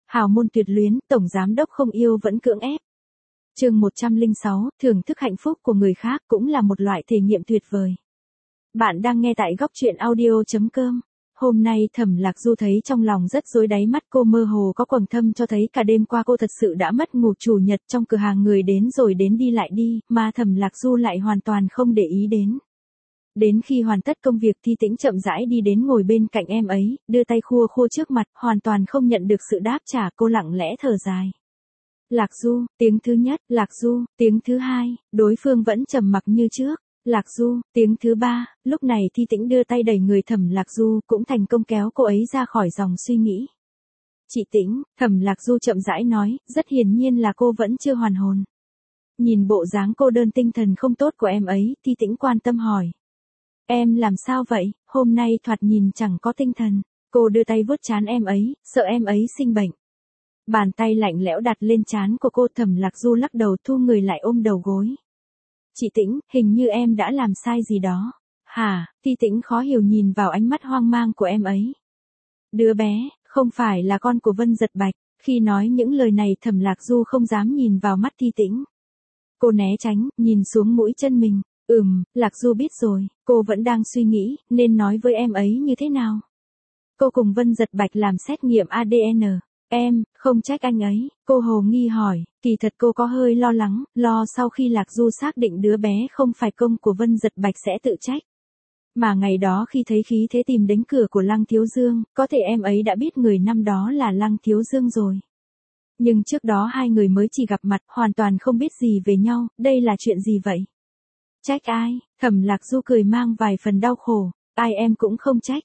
Hào môn tuyệt luyến, tổng giám đốc không yêu vẫn cưỡng ép. Chương 106, thưởng thức hạnh phúc của người khác cũng là một loại thể nghiệm tuyệt vời. Bạn đang nghe tại góc truyện audio.com. Hôm nay Thẩm Lạc Du thấy trong lòng rất rối, đáy mắt cô mơ hồ có quầng thâm cho thấy cả đêm qua cô thật sự đã mất ngủ. Chủ nhật trong cửa hàng người đến rồi đến đi lại đi, mà Thẩm Lạc Du lại hoàn toàn không để ý đến. Đến khi hoàn tất công việc Thi Tĩnh chậm rãi đi đến ngồi bên cạnh em ấy, đưa tay khua khua trước mặt, hoàn toàn không nhận được sự đáp trả. Cô lặng lẽ thở dài. Lạc Du, tiếng thứ nhất, Lạc Du, tiếng thứ hai, đối phương vẫn trầm mặc như trước. Lạc Du, tiếng thứ ba, lúc này Thi Tĩnh đưa tay đẩy người Thẩm Lạc Du, cũng thành công kéo cô ấy ra khỏi dòng suy nghĩ. Chị Tĩnh, Thẩm Lạc Du chậm rãi nói, rất hiển nhiên là cô vẫn chưa hoàn hồn. Nhìn bộ dáng cô đơn tinh thần không tốt của em ấy, Thi Tĩnh quan tâm hỏi. Em làm sao vậy, hôm nay thoạt nhìn chẳng có tinh thần. Cô đưa tay vuốt trán em ấy, sợ em ấy sinh bệnh. Bàn tay lạnh lẽo đặt lên trán của cô. Thẩm Lạc Du lắc đầu thu người lại ôm đầu gối. Chị Tĩnh, hình như em đã làm sai gì đó. Hả? Thi Tĩnh khó hiểu nhìn vào ánh mắt hoang mang của em ấy. Đứa bé, không phải là con của Vân Dật Bạch. Khi nói những lời này Thẩm Lạc Du không dám nhìn vào mắt Thi Tĩnh. Cô né tránh, nhìn xuống mũi chân mình. Lạc Du biết rồi, cô vẫn đang suy nghĩ, nên nói với em ấy như thế nào. Cô cùng Vân Dật Bạch làm xét nghiệm ADN. Em, không trách anh ấy, cô hồ nghi hỏi, kỳ thật cô có hơi lo lắng, lo sau khi Lạc Du xác định đứa bé không phải công của Vân Dật Bạch sẽ tự trách. Mà ngày đó khi thấy khí thế tìm đến cửa của Lăng Thiếu Dương, có thể em ấy đã biết người năm đó là Lăng Thiếu Dương rồi. Nhưng trước đó hai người mới chỉ gặp mặt, hoàn toàn không biết gì về nhau, đây là chuyện gì vậy? Trách ai? Thẩm Lạc Du cười mang vài phần đau khổ, ai em cũng không trách.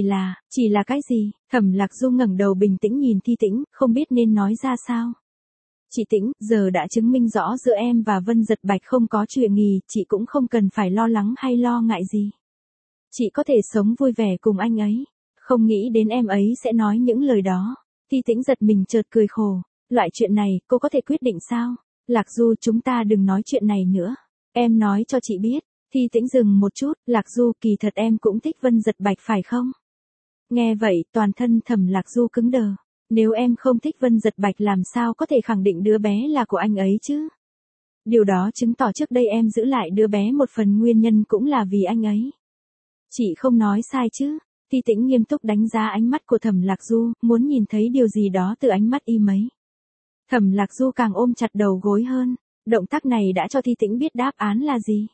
Chỉ là cái gì? Thẩm Lạc Du ngẩng đầu bình tĩnh nhìn Thi Tĩnh, không biết nên nói ra sao. Chị Tĩnh, giờ đã chứng minh rõ giữa em và Vân Dật Bạch không có chuyện nghì, chị cũng không cần phải lo lắng hay lo ngại gì. Chị có thể sống vui vẻ cùng anh ấy. Không nghĩ đến em ấy sẽ nói những lời đó. Thi Tĩnh giật mình chợt cười khổ. Loại chuyện này, cô có thể quyết định sao? Lạc Du, chúng ta đừng nói chuyện này nữa. Em nói cho chị biết. Thi Tĩnh dừng một chút, Lạc Du, kỳ thật em cũng thích Vân Dật Bạch phải không? Nghe vậy, toàn thân Thẩm Lạc Du cứng đờ. Nếu em không thích Vân Dật Bạch làm sao có thể khẳng định đứa bé là của anh ấy chứ? Điều đó chứng tỏ trước đây em giữ lại đứa bé một phần nguyên nhân cũng là vì anh ấy. Chị không nói sai chứ? Thi Tĩnh nghiêm túc đánh giá ánh mắt của Thẩm Lạc Du, muốn nhìn thấy điều gì đó từ ánh mắt im ấy. Thẩm Lạc Du càng ôm chặt đầu gối hơn. Động tác này đã cho Thi Tĩnh biết đáp án là gì.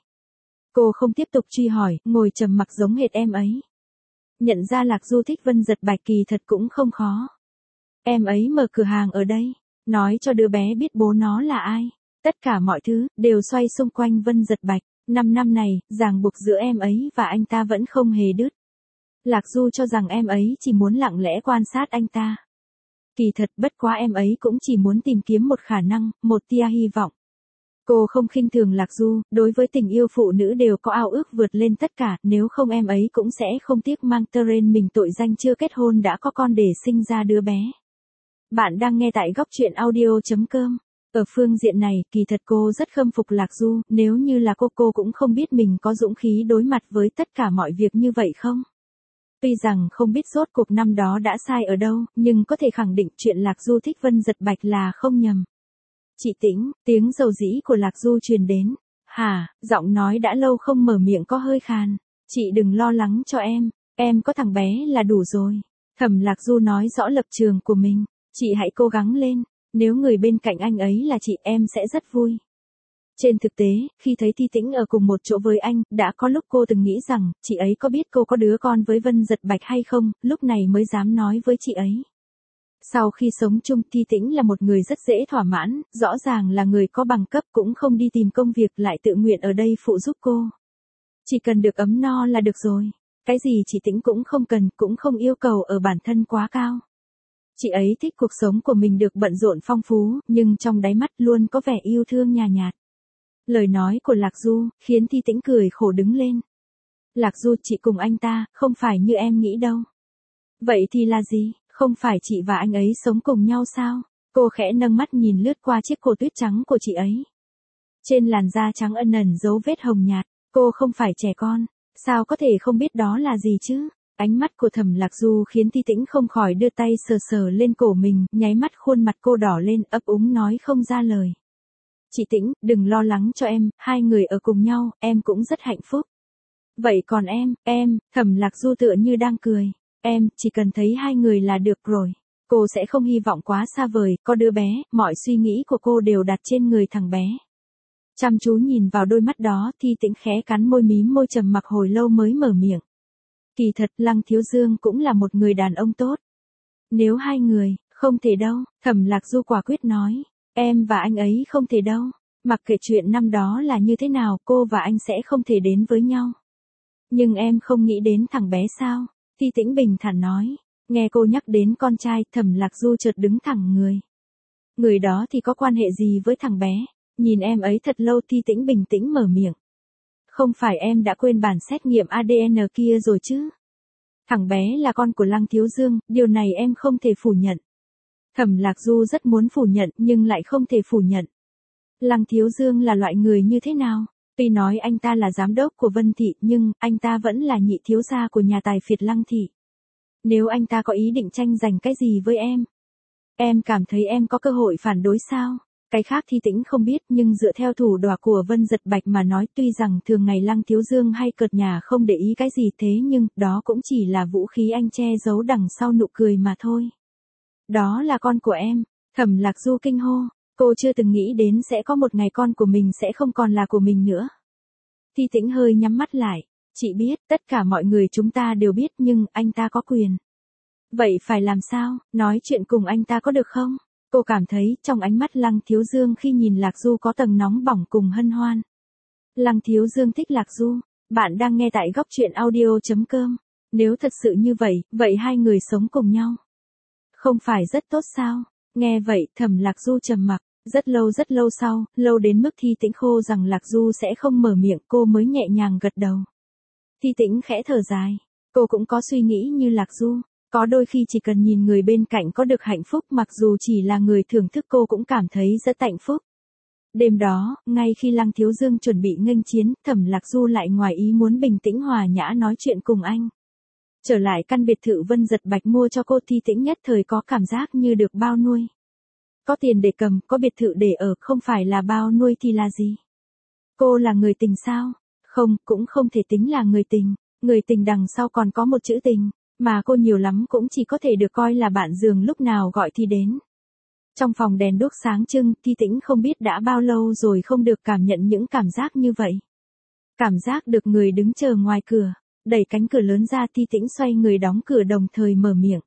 Cô không tiếp tục truy hỏi, ngồi trầm mặc giống hệt em ấy. Nhận ra Lạc Du thích Vân Dật Bạch kỳ thật cũng không khó. Em ấy mở cửa hàng ở đây, nói cho đứa bé biết bố nó là ai. Tất cả mọi thứ, đều xoay xung quanh Vân Dật Bạch. 5 năm này, ràng buộc giữa em ấy và anh ta vẫn không hề đứt. Lạc Du cho rằng em ấy chỉ muốn lặng lẽ quan sát anh ta. Kỳ thật bất quá em ấy cũng chỉ muốn tìm kiếm một khả năng, một tia hy vọng. Cô không khinh thường Lạc Du, đối với tình yêu phụ nữ đều có ao ước vượt lên tất cả, nếu không em ấy cũng sẽ không tiếc mang tên mình tội danh chưa kết hôn đã có con để sinh ra đứa bé. Bạn đang nghe tại góc truyện audio.com. Ở phương diện này, kỳ thật cô rất khâm phục Lạc Du, nếu như là cô cũng không biết mình có dũng khí đối mặt với tất cả mọi việc như vậy không? Tuy rằng không biết rốt cuộc năm đó đã sai ở đâu, nhưng có thể khẳng định chuyện Lạc Du thích Vân Dật Bạch là không nhầm. Chị Tĩnh, tiếng dầu dĩ của Lạc Du truyền đến. Hả, giọng nói đã lâu không mở miệng có hơi khàn. Chị đừng lo lắng cho em có thằng bé là đủ rồi. Thẩm Lạc Du nói rõ lập trường của mình. Chị hãy cố gắng lên, nếu người bên cạnh anh ấy là chị em sẽ rất vui. Trên thực tế, khi thấy Thi Tĩnh ở cùng một chỗ với anh, đã có lúc cô từng nghĩ rằng, chị ấy có biết cô có đứa con với Vân Dật Bạch hay không, lúc này mới dám nói với chị ấy. Sau khi sống chung, Thi Tĩnh là một người rất dễ thỏa mãn, rõ ràng là người có bằng cấp cũng không đi tìm công việc lại tự nguyện ở đây phụ giúp cô. Chỉ cần được ấm no là được rồi. Cái gì chị Tĩnh cũng không cần, cũng không yêu cầu ở bản thân quá cao. Chị ấy thích cuộc sống của mình được bận rộn phong phú, nhưng trong đáy mắt luôn có vẻ yêu thương nhàn nhạt. Lời nói của Lạc Du, khiến Thi Tĩnh cười khổ đứng lên. Lạc Du, chị cùng anh ta, không phải như em nghĩ đâu. Vậy thì là gì? Không phải chị và anh ấy sống cùng nhau sao? Cô khẽ nâng mắt nhìn lướt qua chiếc cổ tuyết trắng của chị ấy. Trên làn da trắng ẩn ẩn dấu vết hồng nhạt, cô không phải trẻ con, sao có thể không biết đó là gì chứ? Ánh mắt của Thẩm Lạc Du khiến Thi Tĩnh không khỏi đưa tay sờ sờ lên cổ mình, nháy mắt khuôn mặt cô đỏ lên, ấp úng nói không ra lời. Chị Tĩnh, đừng lo lắng cho em, hai người ở cùng nhau, em cũng rất hạnh phúc. Vậy còn em, Thẩm Lạc Du tựa như đang cười. Em, chỉ cần thấy hai người là được rồi. Cô sẽ không hy vọng quá xa vời, có đứa bé, mọi suy nghĩ của cô đều đặt trên người thằng bé. Chăm chú nhìn vào đôi mắt đó, Thi Tĩnh khẽ cắn môi mím môi trầm mặc hồi lâu mới mở miệng. Kỳ thật Lăng Thiếu Dương cũng là một người đàn ông tốt. Nếu hai người, không thể đâu, Thẩm Lạc Du quả quyết nói. Em và anh ấy không thể đâu. Mặc kệ chuyện năm đó là như thế nào, cô và anh sẽ không thể đến với nhau. Nhưng em không nghĩ đến thằng bé sao? Thi Tĩnh bình thản nói. Nghe cô nhắc đến con trai, Thẩm Lạc Du chợt đứng thẳng người. Người đó thì có quan hệ gì với thằng bé? Nhìn em ấy thật lâu, Thi Tĩnh bình tĩnh mở miệng. Không phải em đã quên bản xét nghiệm ADN kia rồi chứ? Thằng bé là con của Lăng Thiếu Dương, điều này em không thể phủ nhận. Thẩm Lạc Du rất muốn phủ nhận nhưng lại không thể phủ nhận. Lăng Thiếu Dương là loại người như thế nào? Tuy nói anh ta là giám đốc của Vân Thị nhưng anh ta vẫn là nhị thiếu gia của nhà tài phiệt Lăng Thị. Nếu anh ta có ý định tranh giành cái gì với em cảm thấy em có cơ hội phản đối sao? Cái khác Thi Tĩnh không biết nhưng dựa theo thủ đoạn của Vân Giật Bạch mà nói, tuy rằng thường ngày Lăng Thiếu Dương hay cợt nhả không để ý cái gì thế nhưng đó cũng chỉ là vũ khí anh che giấu đằng sau nụ cười mà thôi. Đó là con của em, Thẩm Lạc Du kinh hô, cô chưa từng nghĩ đến sẽ có một ngày con của mình sẽ không còn là của mình nữa. Thi Tĩnh hơi nhắm mắt lại, chị biết, tất cả mọi người chúng ta đều biết nhưng anh ta có quyền. Vậy phải làm sao, nói chuyện cùng anh ta có được không? Cô cảm thấy trong ánh mắt Lăng Thiếu Dương khi nhìn Lạc Du có tầng nóng bỏng cùng hân hoan. Lăng Thiếu Dương thích Lạc Du, bạn đang nghe tại góc truyện audio.com. Nếu thật sự như vậy, vậy hai người sống cùng nhau. Không phải rất tốt sao? Nghe vậy, Thẩm Lạc Du trầm mặc, rất lâu sau, lâu đến mức Thi Tĩnh khô rằng Lạc Du sẽ không mở miệng, cô mới nhẹ nhàng gật đầu. Thi Tĩnh khẽ thở dài, cô cũng có suy nghĩ như Lạc Du. Có đôi khi chỉ cần nhìn người bên cạnh có được hạnh phúc, mặc dù chỉ là người thưởng thức, cô cũng cảm thấy rất hạnh phúc. Đêm đó, ngay khi Lăng Thiếu Dương chuẩn bị nghênh chiến, Thẩm Lạc Du lại ngoài ý muốn bình tĩnh hòa nhã nói chuyện cùng anh. Trở lại căn biệt thự Vân Giật Bạch mua cho cô, Thi Tĩnh nhất thời có cảm giác như được bao nuôi. Có tiền để cầm, có biệt thự để ở, không phải là bao nuôi thì là gì? Cô là người tình sao? Không, cũng không thể tính là người tình. Người tình đằng sau còn có một chữ tình. Mà cô nhiều lắm cũng chỉ có thể được coi là bạn giường lúc nào gọi thì đến. Trong phòng đèn đuốc sáng trưng, Thi Tĩnh không biết đã bao lâu rồi không được cảm nhận những cảm giác như vậy. Cảm giác được người đứng chờ ngoài cửa, đẩy cánh cửa lớn ra, Thi Tĩnh xoay người đóng cửa đồng thời mở miệng.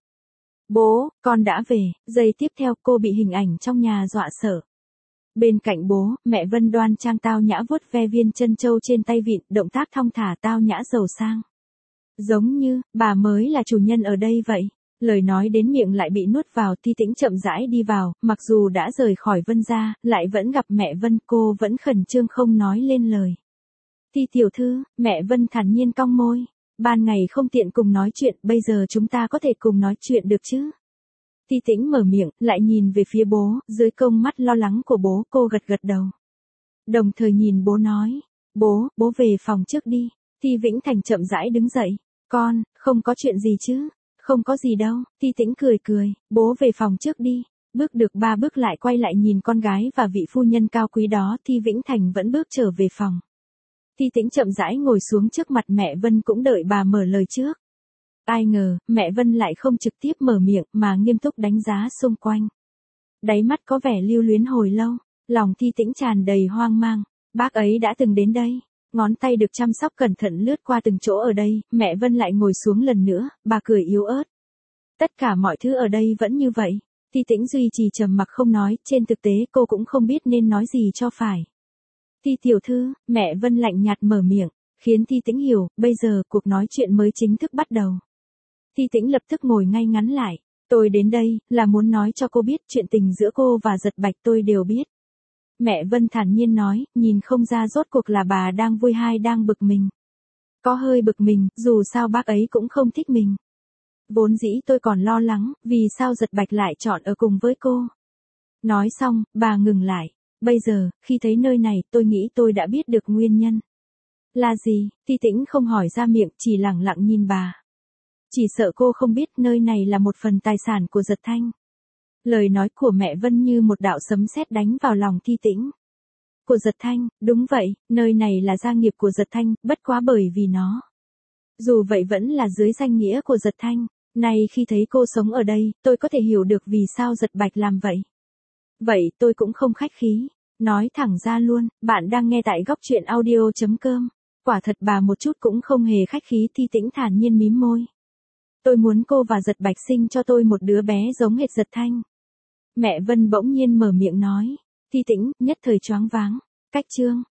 Bố, con đã về. Giây tiếp theo cô bị hình ảnh trong nhà dọa sợ. Bên cạnh bố, mẹ Vân đoan trang tao nhã vuốt ve viên chân châu trên tay vịn, động tác thong thả tao nhã giàu sang. Giống như, bà mới là chủ nhân ở đây vậy. Lời nói đến miệng lại bị nuốt vào, Thi Tĩnh chậm rãi đi vào, mặc dù đã rời khỏi Vân gia, lại vẫn gặp mẹ Vân, cô vẫn khẩn trương không nói lên lời. Thi tiểu thư, mẹ Vân thản nhiên cong môi. Ban ngày không tiện cùng nói chuyện, bây giờ chúng ta có thể cùng nói chuyện được chứ? Thi Tĩnh mở miệng, lại nhìn về phía bố, dưới công mắt lo lắng của bố, cô gật gật đầu. Đồng thời nhìn bố nói, bố về phòng trước đi. Thi Vĩnh Thành chậm rãi đứng dậy. Con, không có chuyện gì chứ? Không có gì đâu, Thi Tĩnh cười, bố về phòng trước đi. Bước được 3 bước lại quay lại nhìn con gái và vị phu nhân cao quý đó, Thi Vĩnh Thành vẫn bước trở về phòng. Thi Tĩnh chậm rãi ngồi xuống trước mặt mẹ Vân cũng đợi bà mở lời trước. Ai ngờ, mẹ Vân lại không trực tiếp mở miệng mà nghiêm túc đánh giá xung quanh. Đáy mắt có vẻ lưu luyến hồi lâu, lòng Thi Tĩnh tràn đầy hoang mang. Bác ấy đã từng đến đây. Ngón tay được chăm sóc cẩn thận lướt qua từng chỗ ở đây, mẹ Vân lại ngồi xuống lần nữa, bà cười yếu ớt. Tất cả mọi thứ ở đây vẫn như vậy. Thi Tĩnh duy trì trầm mặc không nói, trên thực tế cô cũng không biết nên nói gì cho phải. Thi tiểu thư, mẹ Vân lạnh nhạt mở miệng, khiến Thi Tĩnh hiểu, bây giờ cuộc nói chuyện mới chính thức bắt đầu. Thi Tĩnh lập tức ngồi ngay ngắn lại, tôi đến đây, là muốn nói cho cô biết chuyện tình giữa cô và Giật Bạch tôi đều biết. Mẹ Vân thản nhiên nói, nhìn không ra rốt cuộc là bà đang vui hay đang bực mình. Có hơi bực mình, dù sao bác ấy cũng không thích mình. Vốn dĩ tôi còn lo lắng, vì sao Giật Bạch lại chọn ở cùng với cô. Nói xong, bà ngừng lại. Bây giờ, khi thấy nơi này, tôi nghĩ tôi đã biết được nguyên nhân. Là gì? Thi Tĩnh không hỏi ra miệng, chỉ lẳng lặng nhìn bà. Chỉ sợ cô không biết nơi này là một phần tài sản của Giật Thanh. Lời nói của mẹ Vân như một đạo sấm sét đánh vào lòng Thi Tĩnh. Của Giật Thanh, đúng vậy, nơi này là gia nghiệp của Giật Thanh, bất quá bởi vì nó. Dù vậy vẫn là dưới danh nghĩa của Giật Thanh. Nay khi thấy cô sống ở đây, tôi có thể hiểu được vì sao Giật Bạch làm vậy. Vậy tôi cũng không khách khí. Nói thẳng ra luôn, bạn đang nghe tại góc truyện audio.com. Quả thật bà một chút cũng không hề khách khí. Thi Tĩnh thản nhiên mím môi. Tôi muốn cô và Giật Bạch sinh cho tôi một đứa bé giống hệt Giật Thanh. Mẹ Vân bỗng nhiên mở miệng nói. Thi Tĩnh nhất thời choáng váng. Cách chương.